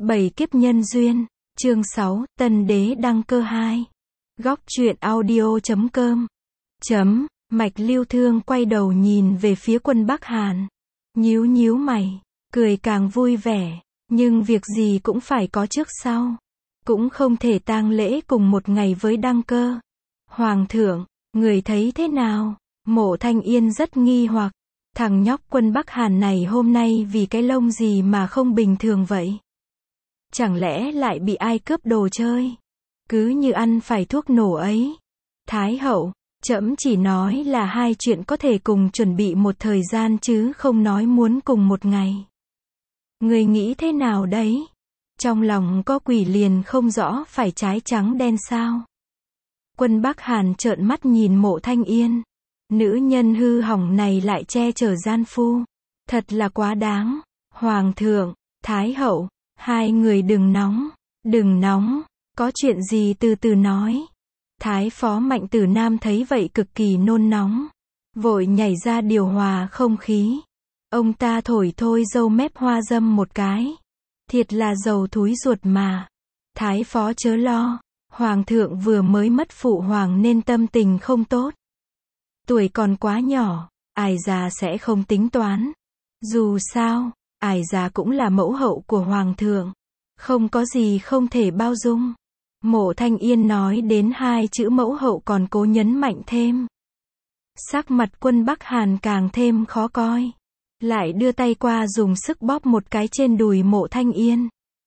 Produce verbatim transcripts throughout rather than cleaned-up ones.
Bảy kiếp nhân duyên, chương sáu, Tân đế đăng cơ hai. Góc truyện audio chấm com. Chấm, Mạch Lưu Thương quay đầu nhìn về phía quân Bắc Hàn. Nhíu nhíu mày, cười càng vui vẻ, nhưng việc gì cũng phải có trước sau. Cũng không thể tang lễ cùng một ngày với đăng cơ. Hoàng thượng, người thấy thế nào? Mộ Thanh Yên rất nghi hoặc. Thằng nhóc quân Bắc Hàn này hôm nay vì cái lông gì mà không bình thường vậy? Chẳng lẽ lại bị ai cướp đồ chơi? Cứ như ăn phải thuốc nổ ấy. Thái hậu, trẫm chỉ nói là hai chuyện có thể cùng chuẩn bị một thời gian chứ không nói muốn cùng một ngày. Người nghĩ thế nào đấy? Trong lòng có quỷ liền không rõ phải trái trắng đen sao? Quân Bắc Hàn trợn mắt nhìn Mộ Thanh Yên. Nữ nhân hư hỏng này lại che chở gian phu. Thật là quá đáng. Hoàng thượng, Thái hậu, hai người đừng nóng, đừng nóng, có chuyện gì từ từ nói. Thái phó Mạnh Tử Nam thấy vậy cực kỳ nôn nóng, vội nhảy ra điều hòa không khí. Ông ta thổi thôi dâu mép hoa dâm một cái. Thiệt là dầu thúi ruột mà. Thái phó chớ lo, Hoàng thượng vừa mới mất phụ hoàng nên tâm tình không tốt. Tuổi còn quá nhỏ, ải già sẽ không tính toán. Dù sao, ải già cũng là mẫu hậu của Hoàng thượng. Không có gì không thể bao dung. Mộ Thanh Yên nói đến hai chữ mẫu hậu còn cố nhấn mạnh thêm. Sắc mặt quân Bắc Hàn càng thêm khó coi. Lại đưa tay qua dùng sức bóp một cái trên đùi Mộ Thanh Yên.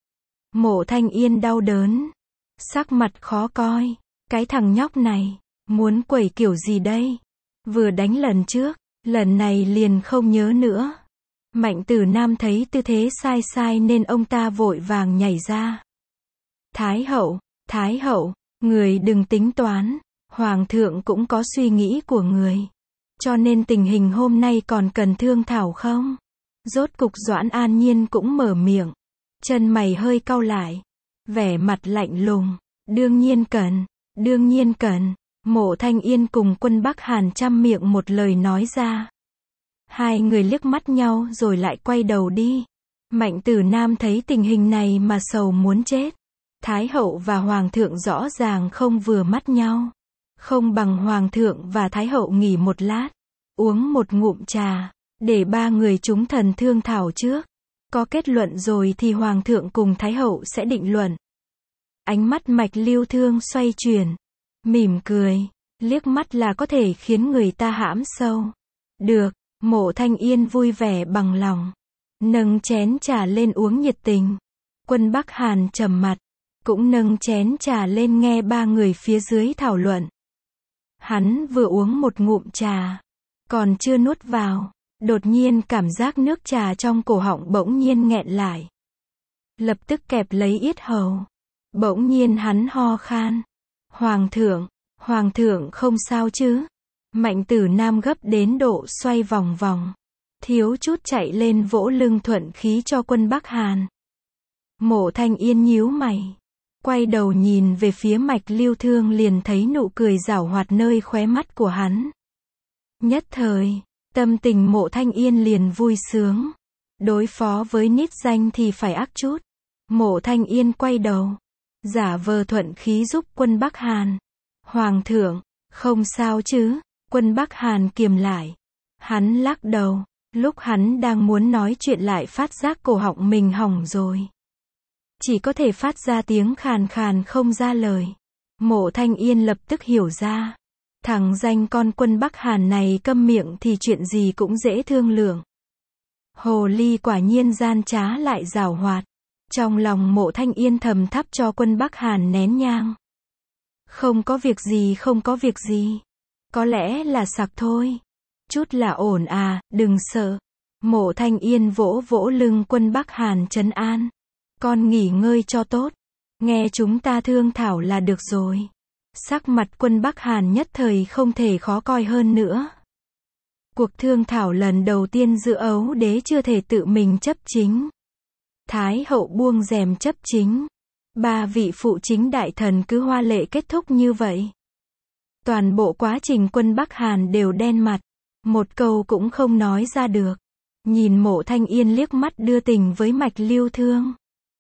Mộ Thanh Yên đau đớn. Sắc mặt khó coi. Cái thằng nhóc này, muốn quẩy kiểu gì đây? Vừa đánh lần trước, lần này liền không nhớ nữa. Mạnh Tử Nam thấy tư thế sai sai nên ông ta vội vàng nhảy ra. Thái hậu, Thái hậu, người đừng tính toán, Hoàng thượng cũng có suy nghĩ của người. Cho nên tình hình hôm nay còn cần thương thảo không? Rốt cục Doãn An Nhiên cũng mở miệng. Chân mày hơi cau lại. Vẻ mặt lạnh lùng. Đương nhiên cần, đương nhiên cần. Mộ Thanh Yên cùng quân Bắc Hàn chăm miệng một lời nói ra. Hai người liếc mắt nhau rồi lại quay đầu đi. Mạnh Tử Nam thấy tình hình này mà sầu muốn chết. Thái hậu và Hoàng thượng rõ ràng không vừa mắt nhau. Không bằng Hoàng thượng và Thái hậu nghỉ một lát. Uống một ngụm trà. Để ba người chúng thần thương thảo trước. Có kết luận rồi thì Hoàng thượng cùng Thái hậu sẽ định luận. Ánh mắt Mạch Lưu Thương xoay chuyển. Mỉm cười. Liếc mắt là có thể khiến người ta hãm sâu. Được. Mộ Thanh Yên vui vẻ bằng lòng. Nâng chén trà lên uống nhiệt tình. Quân Bắc Hàn trầm mặt. Cũng nâng chén trà lên nghe ba người phía dưới thảo luận. Hắn vừa uống một ngụm trà. Còn chưa nuốt vào. Đột nhiên cảm giác nước trà trong cổ họng bỗng nhiên nghẹn lại. Lập tức kẹp lấy yết hầu. Bỗng nhiên hắn ho khan. Hoàng thượng, Hoàng thượng không sao chứ? Mạnh Tử Nam gấp đến độ xoay vòng vòng. Thiếu chút chạy lên vỗ lưng thuận khí cho quân Bắc Hàn. Mộ Thanh Yên nhíu mày. Quay đầu nhìn về phía Mạch Lưu Thương liền thấy nụ cười giảo hoạt nơi khóe mắt của hắn. Nhất thời, tâm tình Mộ Thanh Yên liền vui sướng. Đối phó với nít danh thì phải ác chút. Mộ Thanh Yên quay đầu. Giả vờ thuận khí giúp quân Bắc Hàn. Hoàng thượng, không sao chứ? Quân Bắc Hàn kiềm lại. Hắn lắc đầu. Lúc hắn đang muốn nói chuyện lại phát giác cổ họng mình hỏng rồi. Chỉ có thể phát ra tiếng khàn khàn không ra lời. Mộ Thanh Yên lập tức hiểu ra. Thằng danh con quân Bắc Hàn này câm miệng thì chuyện gì cũng dễ thương lượng. Hồ ly quả nhiên gian trá lại giảo hoạt. Trong lòng Mộ Thanh Yên thầm thắp cho quân Bắc Hàn nén nhang. Không có việc gì không có việc gì. Có lẽ là sặc thôi. Chút là ổn à, đừng sợ. Mộ Thanh Yên vỗ vỗ lưng quân Bắc Hàn trấn an. Con nghỉ ngơi cho tốt. Nghe chúng ta thương thảo là được rồi. Sắc mặt quân Bắc Hàn nhất thời không thể khó coi hơn nữa. Cuộc thương thảo lần đầu tiên giữa Ấu đế chưa thể tự mình chấp chính. Thái hậu buông rèm chấp chính. Ba vị phụ chính đại thần cứ hoa lệ kết thúc như vậy. Toàn bộ quá trình quân Bắc Hàn đều đen mặt. Một câu cũng không nói ra được. Nhìn Mộ Thanh Yên liếc mắt đưa tình với Mạch Lưu Thương.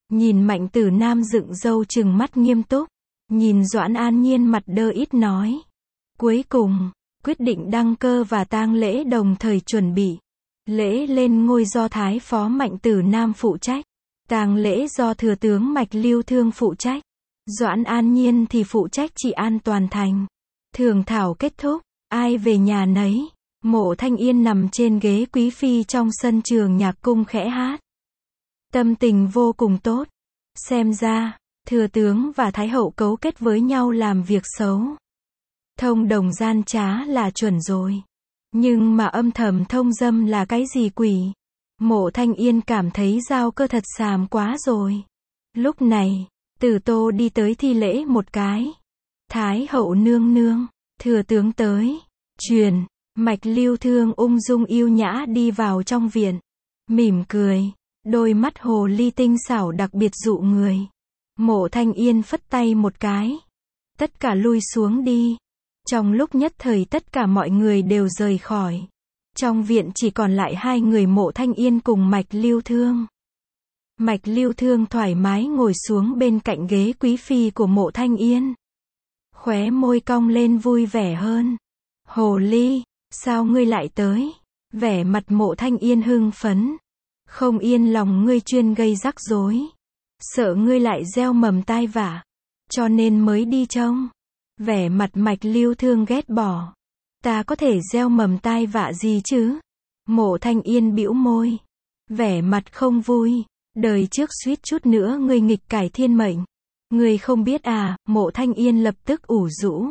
Nhìn Mạnh Tử Nam dựng râu trừng mắt nghiêm túc. Nhìn Doãn An Nhiên mặt đơ ít nói. Cuối cùng, quyết định đăng cơ và tang lễ đồng thời chuẩn bị. Lễ lên ngôi do Thái Phó Mạnh Tử Nam phụ trách. Tang lễ do Thừa tướng Mạch Lưu Thương phụ trách. Doãn An Nhiên thì phụ trách trị an toàn thành. Thường thảo kết thúc, ai về nhà nấy. Mộ Thanh Yên nằm trên ghế quý phi trong sân trường nhạc cung khẽ hát. Tâm tình vô cùng tốt. Xem ra, thừa tướng và thái hậu cấu kết với nhau làm việc xấu. Thông đồng gian trá là chuẩn rồi. Nhưng mà âm thầm thông dâm là cái gì quỷ? Mộ Thanh Yên cảm thấy giao cơ thật xàm quá rồi. Lúc này, Tử Tô đi tới thi lễ một cái. Thái hậu nương nương, thừa tướng tới. Truyền, Mạch Lưu Thương ung dung yêu nhã đi vào trong viện. Mỉm cười, đôi mắt hồ ly tinh xảo đặc biệt dụ người. Mộ Thanh Yên phất tay một cái. Tất cả lui xuống đi. Trong lúc nhất thời tất cả mọi người đều rời khỏi. Trong viện chỉ còn lại hai người Mộ Thanh Yên cùng Mạch Lưu Thương. Mạch Lưu Thương thoải mái ngồi xuống bên cạnh ghế quý phi của Mộ Thanh Yên. Khóe môi cong lên vui vẻ hơn. Hồ ly, sao ngươi lại tới? Vẻ mặt Mộ Thanh Yên hưng phấn. Không yên lòng ngươi chuyên gây rắc rối. Sợ ngươi lại gieo mầm tai vạ. Cho nên mới đi trông. Vẻ mặt Mạch Lưu Thương ghét bỏ. Ta có thể gieo mầm tai vạ gì chứ? Mộ Thanh Yên bĩu môi. Vẻ mặt không vui. Đời trước suýt chút nữa ngươi nghịch cải thiên mệnh. Ngươi không biết à? Mộ Thanh Yên lập tức ủ rũ.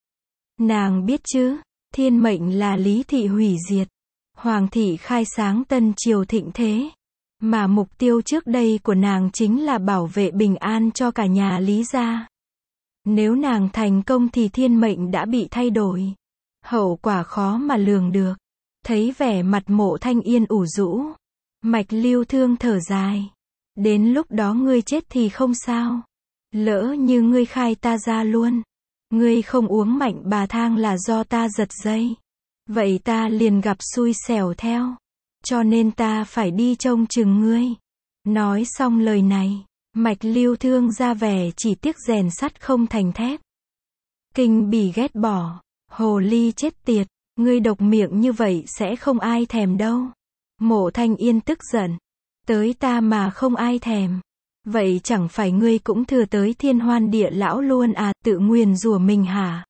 Nàng biết chứ? Thiên mệnh là Lý thị hủy diệt. Hoàng thị khai sáng tân triều thịnh thế. Mà mục tiêu trước đây của nàng chính là bảo vệ bình an cho cả nhà Lý gia. Nếu nàng thành công thì thiên mệnh đã bị thay đổi. Hậu quả khó mà lường được. Thấy vẻ mặt Mộ Thanh Yên ủ rũ. Mạch Lưu Thương thở dài. Đến lúc đó ngươi chết thì không sao. Lỡ như ngươi khai ta ra luôn. Ngươi không uống mạnh bà thang là do ta giật dây. Vậy ta liền gặp xui xẻo theo. Cho nên ta phải đi trông chừng ngươi. Nói xong lời này, Mạch Lưu Thương ra vẻ chỉ tiếc rèn sắt không thành thép. Kinh bỉ ghét bỏ. Hồ ly chết tiệt. Ngươi độc miệng như vậy sẽ không ai thèm đâu. Mộ Thanh Yên tức giận. Tới ta mà không ai thèm. Vậy chẳng phải ngươi cũng thừa tới thiên hoan địa lão luôn à, tự nguyền rủa mình hả?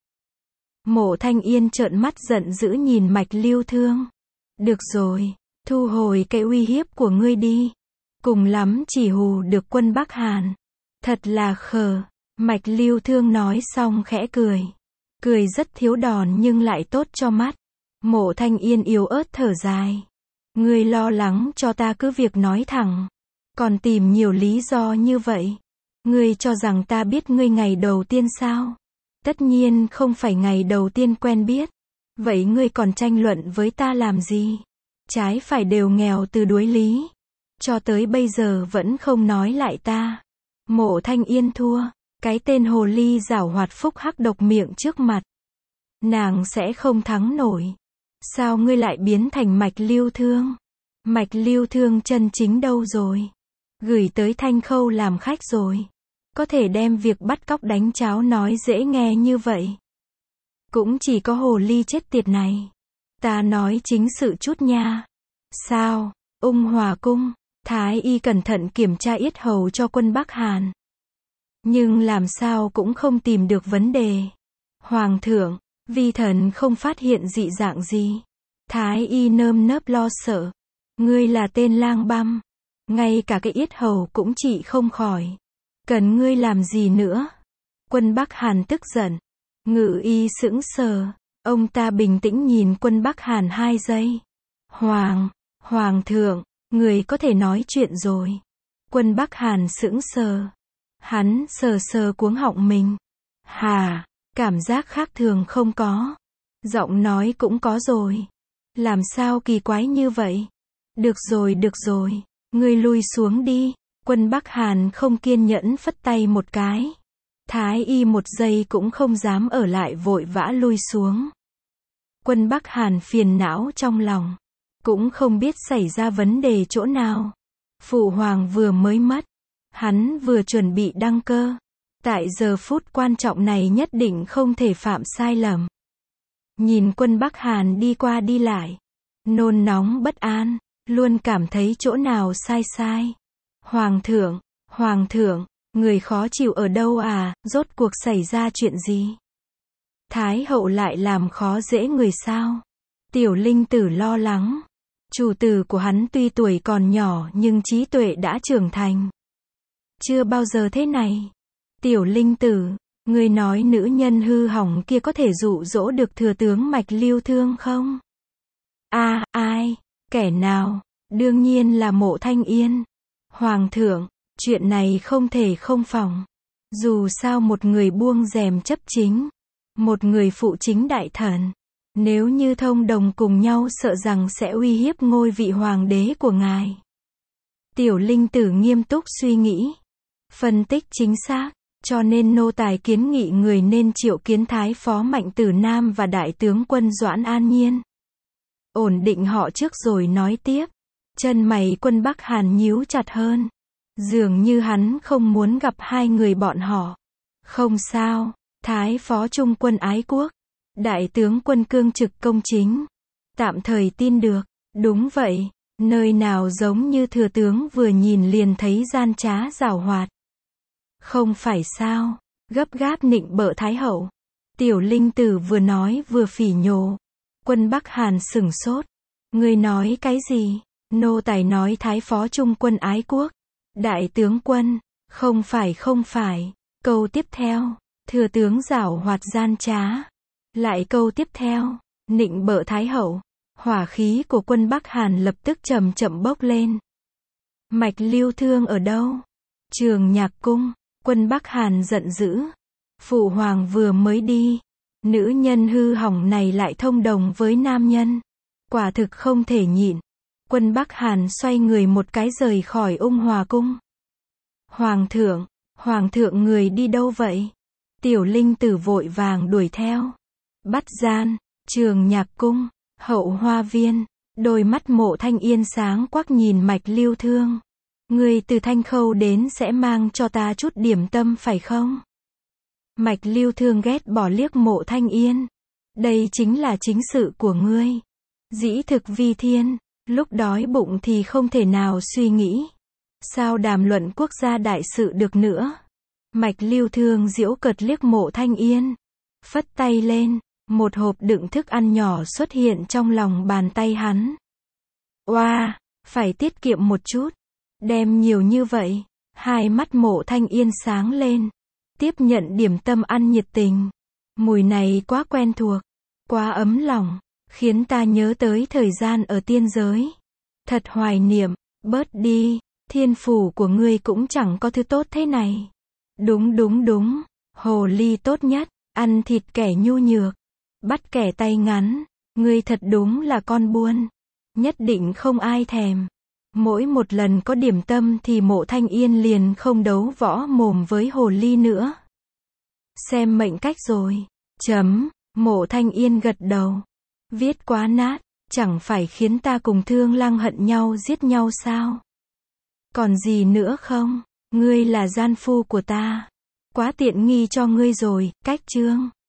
Mộ Thanh Yên trợn mắt giận dữ nhìn Mạch Lưu Thương. Được rồi, thu hồi cái uy hiếp của ngươi đi. Cùng lắm chỉ hù được quân Bắc Hàn. Thật là khờ. Mạch Lưu Thương nói xong khẽ cười. Cười rất thiếu đòn nhưng lại tốt cho mắt. Mộ Thanh Yên yếu ớt thở dài. Ngươi lo lắng cho ta cứ việc nói thẳng. Còn tìm nhiều lý do như vậy. Ngươi cho rằng ta biết ngươi ngày đầu tiên sao? Tất nhiên không phải ngày đầu tiên quen biết. Vậy ngươi còn tranh luận với ta làm gì? Trái phải đều nghèo từ đuối lý. Cho tới bây giờ vẫn không nói lại ta. Mộ Thanh Yên thua. Cái tên hồ ly giảo hoạt phúc hắc độc miệng trước mặt. Nàng sẽ không thắng nổi. Sao ngươi lại biến thành Mạch Lưu Thương? Mạch Lưu Thương chân chính đâu rồi? Gửi tới Thanh Khâu làm khách rồi. Có thể đem việc bắt cóc đánh cháo nói dễ nghe như vậy. Cũng chỉ có hồ ly chết tiệt này. Ta nói chính sự chút nha. Sao? Ung Hòa Cung. Thái y cẩn thận kiểm tra yết hầu cho quân Bắc Hàn. Nhưng làm sao cũng không tìm được vấn đề. Hoàng thượng, vi thần không phát hiện dị dạng gì. Thái y nơm nớp lo sợ. Ngươi là tên lang băm. Ngay cả cái yết hầu cũng trị không khỏi. Cần ngươi làm gì nữa? Quân Bắc Hàn tức giận. Ngự y sững sờ. Ông ta bình tĩnh nhìn quân Bắc Hàn hai giây. Hoàng, Hoàng thượng, người có thể nói chuyện rồi. Quân Bắc Hàn sững sờ. Hắn sờ sờ cuống họng mình. Hà, cảm giác khác thường không có. Giọng nói cũng có rồi. Làm sao kỳ quái như vậy? Được rồi được rồi. Ngươi lui xuống đi. Quân Bắc Hàn không kiên nhẫn phất tay một cái. Thái y một giây cũng không dám ở lại vội vã lui xuống. Quân Bắc Hàn phiền não trong lòng. Cũng không biết xảy ra vấn đề chỗ nào. Phụ hoàng vừa mới mất. Hắn vừa chuẩn bị đăng cơ. Tại giờ phút quan trọng này nhất định không thể phạm sai lầm. Nhìn quân Bắc Hàn đi qua đi lại. Nôn nóng bất an, luôn cảm thấy chỗ nào sai sai. Hoàng thượng, Hoàng thượng, người khó chịu ở đâu à, rốt cuộc xảy ra chuyện gì? Thái hậu lại làm khó dễ người sao? Tiểu Linh Tử lo lắng. Chủ tử của hắn tuy tuổi còn nhỏ nhưng trí tuệ đã trưởng thành. Chưa bao giờ thế này. Tiểu Linh Tử, người nói nữ nhân hư hỏng kia có thể dụ dỗ được thừa tướng Mạch Lưu Thương không? A, à, ai? Kẻ nào? Đương nhiên là Mộ Thanh Yên. Hoàng thượng, chuyện này không thể không phòng. Dù sao một người buông rèm chấp chính, một người phụ chính đại thần. Nếu như thông đồng cùng nhau sợ rằng sẽ uy hiếp ngôi vị hoàng đế của ngài. Tiểu Linh Tử nghiêm túc suy nghĩ. Phân tích chính xác. Cho nên nô tài kiến nghị người nên triệu kiến Thái phó Mạnh Tử Nam và Đại tướng quân Doãn An Nhiên. Ổn định họ trước rồi nói tiếp. Chân mày quân Bắc Hàn nhíu chặt hơn. Dường như hắn không muốn gặp hai người bọn họ. Không sao, Thái phó trung quân ái quốc. Đại tướng quân cương trực công chính. Tạm thời tin được. Đúng vậy, nơi nào giống như thừa tướng vừa nhìn liền thấy gian trá giảo hoạt. Không phải sao, gấp gáp nịnh bợ Thái hậu. Tiểu Linh Tử vừa nói vừa phỉ nhổ. Quân Bắc Hàn sửng sốt. Ngươi nói cái gì? Nô tài nói Thái phó trung quân ái quốc. Đại tướng quân, không phải không phải. Câu tiếp theo, thừa tướng giảo hoạt gian trá. Lại câu tiếp theo, nịnh bợ Thái hậu. Hỏa khí của quân Bắc Hàn lập tức chậm chậm bốc lên. Mạch Lưu Thương ở đâu? Trường Nhạc cung. Quân Bắc Hàn giận dữ. Phụ hoàng vừa mới đi. Nữ nhân hư hỏng này lại thông đồng với nam nhân. Quả thực không thể nhịn. Quân Bắc Hàn xoay người một cái rời khỏi Ung Hòa cung. Hoàng thượng, Hoàng thượng người đi đâu vậy? Tiểu Linh Tử vội vàng đuổi theo. Bắt gian, Trường Nhạc cung, Hậu Hoa viên. Đôi mắt Mộ Thanh Yên sáng quắc nhìn Mạch Lưu Thương. Người từ Thanh Khâu đến sẽ mang cho ta chút điểm tâm phải không? Mạch Lưu Thương ghét bỏ liếc Mộ Thanh Yên. Đây chính là chính sự của ngươi. Dĩ thực vi thiên, lúc đói bụng thì không thể nào suy nghĩ. Sao đàm luận quốc gia đại sự được nữa? Mạch Lưu Thương giễu cợt liếc Mộ Thanh Yên. Phất tay lên, một hộp đựng thức ăn nhỏ xuất hiện trong lòng bàn tay hắn. Oa, phải tiết kiệm một chút. Đem nhiều như vậy. Hai mắt Mộ Thanh Yên sáng lên. Tiếp nhận điểm tâm ăn nhiệt tình. Mùi này quá quen thuộc. Quá ấm lòng. Khiến ta nhớ tới thời gian ở tiên giới. Thật hoài niệm. Bớt đi. Thiên phủ của ngươi cũng chẳng có thứ tốt thế này. Đúng đúng đúng. Hồ ly tốt nhất. Ăn thịt kẻ nhu nhược. Bắt kẻ tay ngắn. Ngươi thật đúng là con buôn. Nhất định không ai thèm. Mỗi một lần có điểm tâm thì Mộ Thanh Yên liền không đấu võ mồm với hồ ly nữa. Xem mệnh cách rồi. Chấm. Mộ Thanh Yên gật đầu. Viết quá nát. Chẳng phải khiến ta cùng Thương Lăng hận nhau giết nhau sao? Còn gì nữa không? Ngươi là gian phu của ta. Quá tiện nghi cho ngươi rồi. Cách chương.